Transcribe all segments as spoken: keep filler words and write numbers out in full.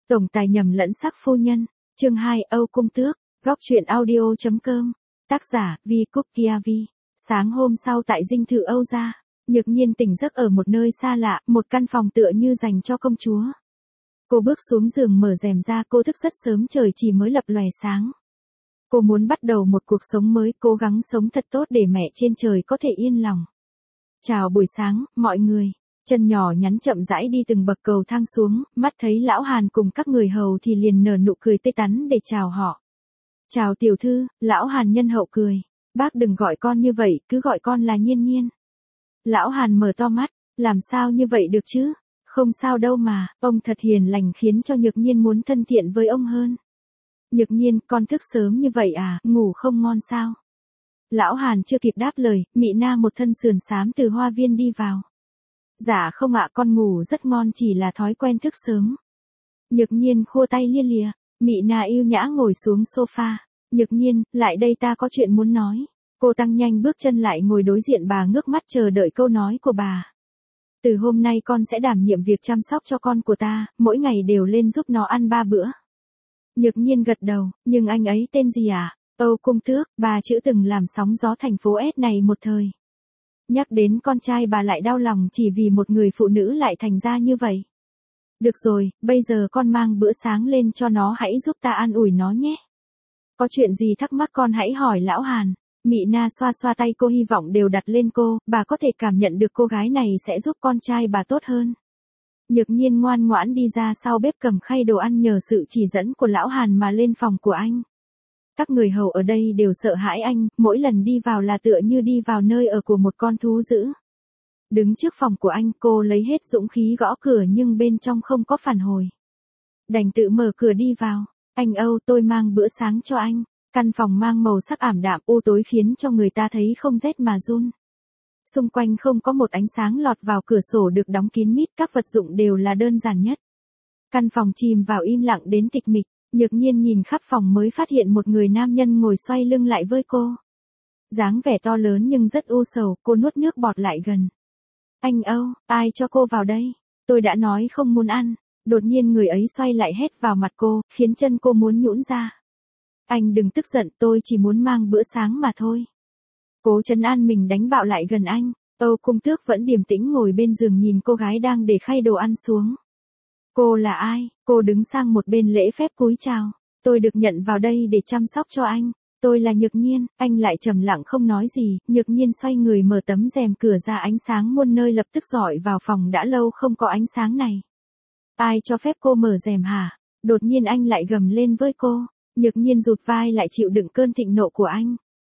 Tổng tài nhầm lẫn sắc phu nhân, chương hai Âu Cung Tước, góc truyện audio.com, tác giả Vi Cúc Kia Vi. Sáng hôm sau tại dinh thự Âu gia, Nhược Nhiên tỉnh giấc ở một nơi xa lạ, một căn phòng tựa như dành cho công chúa. Cô bước xuống giường mở rèm ra, cô thức rất sớm, trời chỉ mới lập lòe sáng. Cô muốn bắt đầu một cuộc sống mới, cố gắng sống thật tốt để mẹ trên trời có thể yên lòng. Chào buổi sáng, mọi người. Chân nhỏ nhắn chậm rãi đi từng bậc cầu thang xuống, mắt thấy lão Hàn cùng các người hầu thì liền nở nụ cười tươi tắn để chào họ. Chào tiểu thư, lão Hàn nhân hậu cười. Bác đừng gọi con như vậy, cứ gọi con là Nhiên Nhiên. Lão Hàn mở to mắt, làm sao như vậy được chứ? Không sao đâu mà, ông thật hiền lành khiến cho Nhược Nhiên muốn thân thiện với ông hơn. Nhược Nhiên, con thức sớm như vậy à, ngủ không ngon sao? Lão Hàn chưa kịp đáp lời, Mị Na một thân sườn xám từ hoa viên đi vào. Dạ không ạ, con ngủ rất ngon, chỉ là thói quen thức sớm. Nhược Nhiên khua tay lia lịa, Mị Na yêu nhã ngồi xuống sofa. Nhược Nhiên, lại đây, ta có chuyện muốn nói. Cô tăng nhanh bước chân lại ngồi đối diện bà, ngước mắt chờ đợi câu nói của bà. Từ hôm nay con sẽ đảm nhiệm việc chăm sóc cho con của ta, mỗi ngày đều lên giúp nó ăn ba bữa. Nhược Nhiên gật đầu, nhưng anh ấy tên gì à? Âu Cung Tước, ba chữ từng làm sóng gió thành phố S này một thời. Nhắc đến con trai bà lại đau lòng, chỉ vì một người phụ nữ lại thành ra như vậy. Được rồi, bây giờ con mang bữa sáng lên cho nó, hãy giúp ta an ủi nó nhé. Có chuyện gì thắc mắc con hãy hỏi lão Hàn. Mị Na xoa xoa tay cô, hy vọng đều đặt lên cô, bà có thể cảm nhận được cô gái này sẽ giúp con trai bà tốt hơn. Nhược Nhiên ngoan ngoãn đi ra sau bếp, cầm khay đồ ăn nhờ sự chỉ dẫn của lão Hàn mà lên phòng của anh. Các người hầu ở đây đều sợ hãi anh, mỗi lần đi vào là tựa như đi vào nơi ở của một con thú dữ. Đứng trước phòng của anh, cô lấy hết dũng khí gõ cửa nhưng bên trong không có phản hồi. Đành tự mở cửa đi vào. Anh Âu, tôi mang bữa sáng cho anh. Căn phòng mang màu sắc ảm đạm u tối khiến cho người ta thấy không rét mà run. Xung quanh không có một ánh sáng lọt vào, cửa sổ được đóng kín mít, các vật dụng đều là đơn giản nhất. Căn phòng chìm vào im lặng đến tịch mịch. Nhược Nhiên nhìn khắp phòng mới phát hiện một người nam nhân ngồi xoay lưng lại với cô. Dáng vẻ to lớn nhưng rất u sầu, cô nuốt nước bọt lại gần. Anh Âu, ai cho cô vào đây? Tôi đã nói không muốn ăn. Đột nhiên người ấy xoay lại hét vào mặt cô, khiến chân cô muốn nhũn ra. Anh đừng tức giận, tôi chỉ muốn mang bữa sáng mà thôi. Cố trấn an mình đánh bạo lại gần anh. Âu Cung Tước vẫn điềm tĩnh ngồi bên giường nhìn cô gái đang để khay đồ ăn xuống. Cô là ai? Cô đứng sang một bên lễ phép cúi chào. Tôi được nhận vào đây để chăm sóc cho anh. Tôi là Nhược Nhiên. Anh lại trầm lặng không nói gì. Nhược Nhiên xoay người mở tấm rèm cửa ra, ánh sáng muôn nơi lập tức rọi vào phòng, đã lâu không có ánh sáng này. Ai cho phép cô mở rèm hả? Đột nhiên anh lại gầm lên với cô. Nhược Nhiên rụt vai lại chịu đựng cơn thịnh nộ của anh.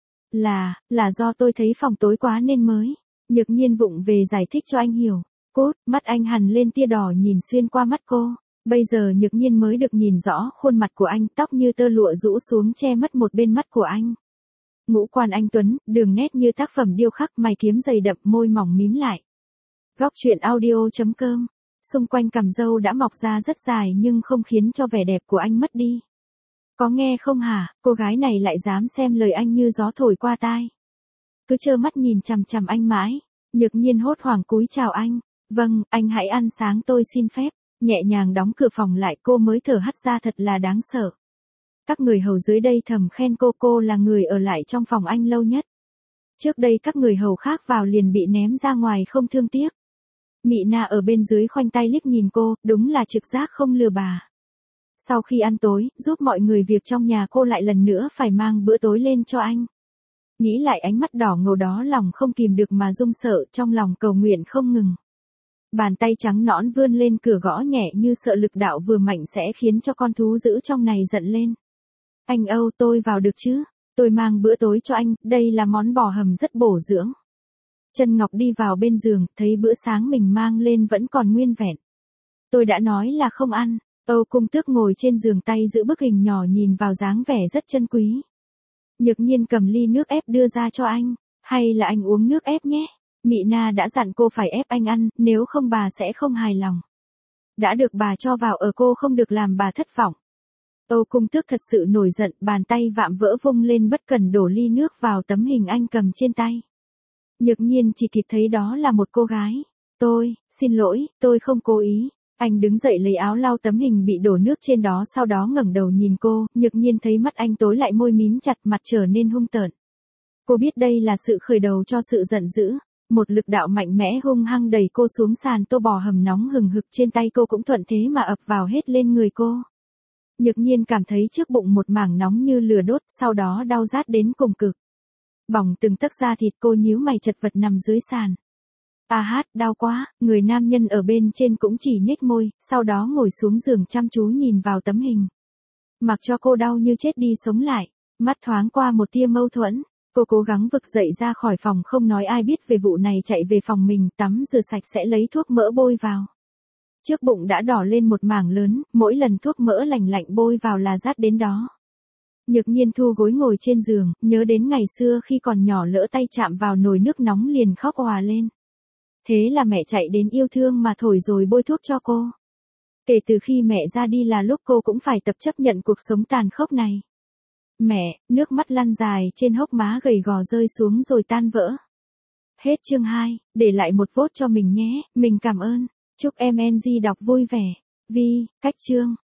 Là, là do tôi thấy phòng tối quá nên mới. Nhược Nhiên vụng về giải thích cho anh hiểu. Cốt, mắt anh hằn lên tia đỏ nhìn xuyên qua mắt cô. Bây giờ Nhược Nhiên mới được nhìn rõ khuôn mặt của anh, tóc như tơ lụa rũ xuống che mất một bên mắt của anh. Ngũ quan anh tuấn, đường nét như tác phẩm điêu khắc, mày kiếm dày đậm, môi mỏng mím lại. Góc truyện audio.com. Xung quanh cằm râu đã mọc ra rất dài nhưng không khiến cho vẻ đẹp của anh mất đi. Có nghe không hả, cô gái này lại dám xem lời anh như gió thổi qua tai. Cứ trơ mắt nhìn chằm chằm anh mãi. Nhược Nhiên hốt hoảng cúi chào anh. Vâng, anh hãy ăn sáng, tôi xin phép. Nhẹ nhàng đóng cửa phòng lại, cô mới thở hắt ra, thật là đáng sợ. Các người hầu dưới đây thầm khen cô, cô là người ở lại trong phòng anh lâu nhất. Trước đây các người hầu khác vào liền bị ném ra ngoài không thương tiếc. Mị Na ở bên dưới khoanh tay liếc nhìn cô, đúng là trực giác không lừa bà. Sau khi ăn tối, giúp mọi người việc trong nhà, cô lại lần nữa phải mang bữa tối lên cho anh. Nghĩ lại ánh mắt đỏ ngầu đó, lòng không kìm được mà run sợ, trong lòng cầu nguyện không ngừng. Bàn tay trắng nõn vươn lên cửa gõ nhẹ, như sợ lực đạo vừa mạnh sẽ khiến cho con thú dữ trong này giận lên. Anh Âu, tôi vào được chứ? Tôi mang bữa tối cho anh, đây là món bò hầm rất bổ dưỡng. Trân Ngọc đi vào bên giường, thấy bữa sáng mình mang lên vẫn còn nguyên vẹn. Tôi đã nói là không ăn. Âu Cung Tước ngồi trên giường, tay giữ bức hình nhỏ, nhìn vào dáng vẻ rất chân quý. Nhược Nhiên cầm ly nước ép đưa ra cho anh. Hay là anh uống nước ép nhé? Mị Na đã dặn cô phải ép anh ăn, nếu không bà sẽ không hài lòng. Đã được bà cho vào ở, cô không được làm bà thất vọng. Âu Cung Tước thật sự nổi giận, bàn tay vạm vỡ vung lên bất cần đổ ly nước vào tấm hình anh cầm trên tay. Nhược Nhiên chỉ kịp thấy đó là một cô gái. Tôi, xin lỗi, tôi không cố ý. Anh đứng dậy lấy áo lau tấm hình bị đổ nước trên đó, sau đó ngẩng đầu nhìn cô, Nhược Nhiên thấy mắt anh tối lại, môi mím chặt, mặt trở nên hung tợn. Cô biết đây là sự khởi đầu cho sự giận dữ. Một lực đạo mạnh mẽ hung hăng đẩy cô xuống sàn tô bò hầm nóng hừng hực trên tay cô cũng thuận thế mà ập vào hết lên người cô. Nhược Nhiên cảm thấy trước bụng một mảng nóng như lửa đốt, sau đó đau rát đến cùng cực. Bỏng từng tấc da thịt, cô nhíu mày chật vật nằm dưới sàn. A hát, đau quá, người nam nhân ở bên trên cũng chỉ nhếch môi, sau đó ngồi xuống giường chăm chú nhìn vào tấm hình. Mặc cho cô đau như chết đi sống lại, mắt thoáng qua một tia mâu thuẫn. Cô cố gắng vực dậy ra khỏi phòng, không nói ai biết về vụ này, chạy về phòng mình, tắm rửa sạch sẽ lấy thuốc mỡ bôi vào. Trước bụng đã đỏ lên một mảng lớn, mỗi lần thuốc mỡ lành lạnh bôi vào là rát đến đó. Nhược Nhiên thu gối ngồi trên giường, nhớ đến ngày xưa khi còn nhỏ lỡ tay chạm vào nồi nước nóng liền khóc òa lên. Thế là mẹ chạy đến yêu thương mà thổi rồi bôi thuốc cho cô. Kể từ khi mẹ ra đi là lúc cô cũng phải tập chấp nhận cuộc sống tàn khốc này. Mẹ, nước mắt lăn dài trên hốc má gầy gò rơi xuống rồi tan vỡ. Hết chương hai, để lại một vote cho mình nhé, mình cảm ơn. Chúc em en giê đọc vui vẻ. Vi, cách chương.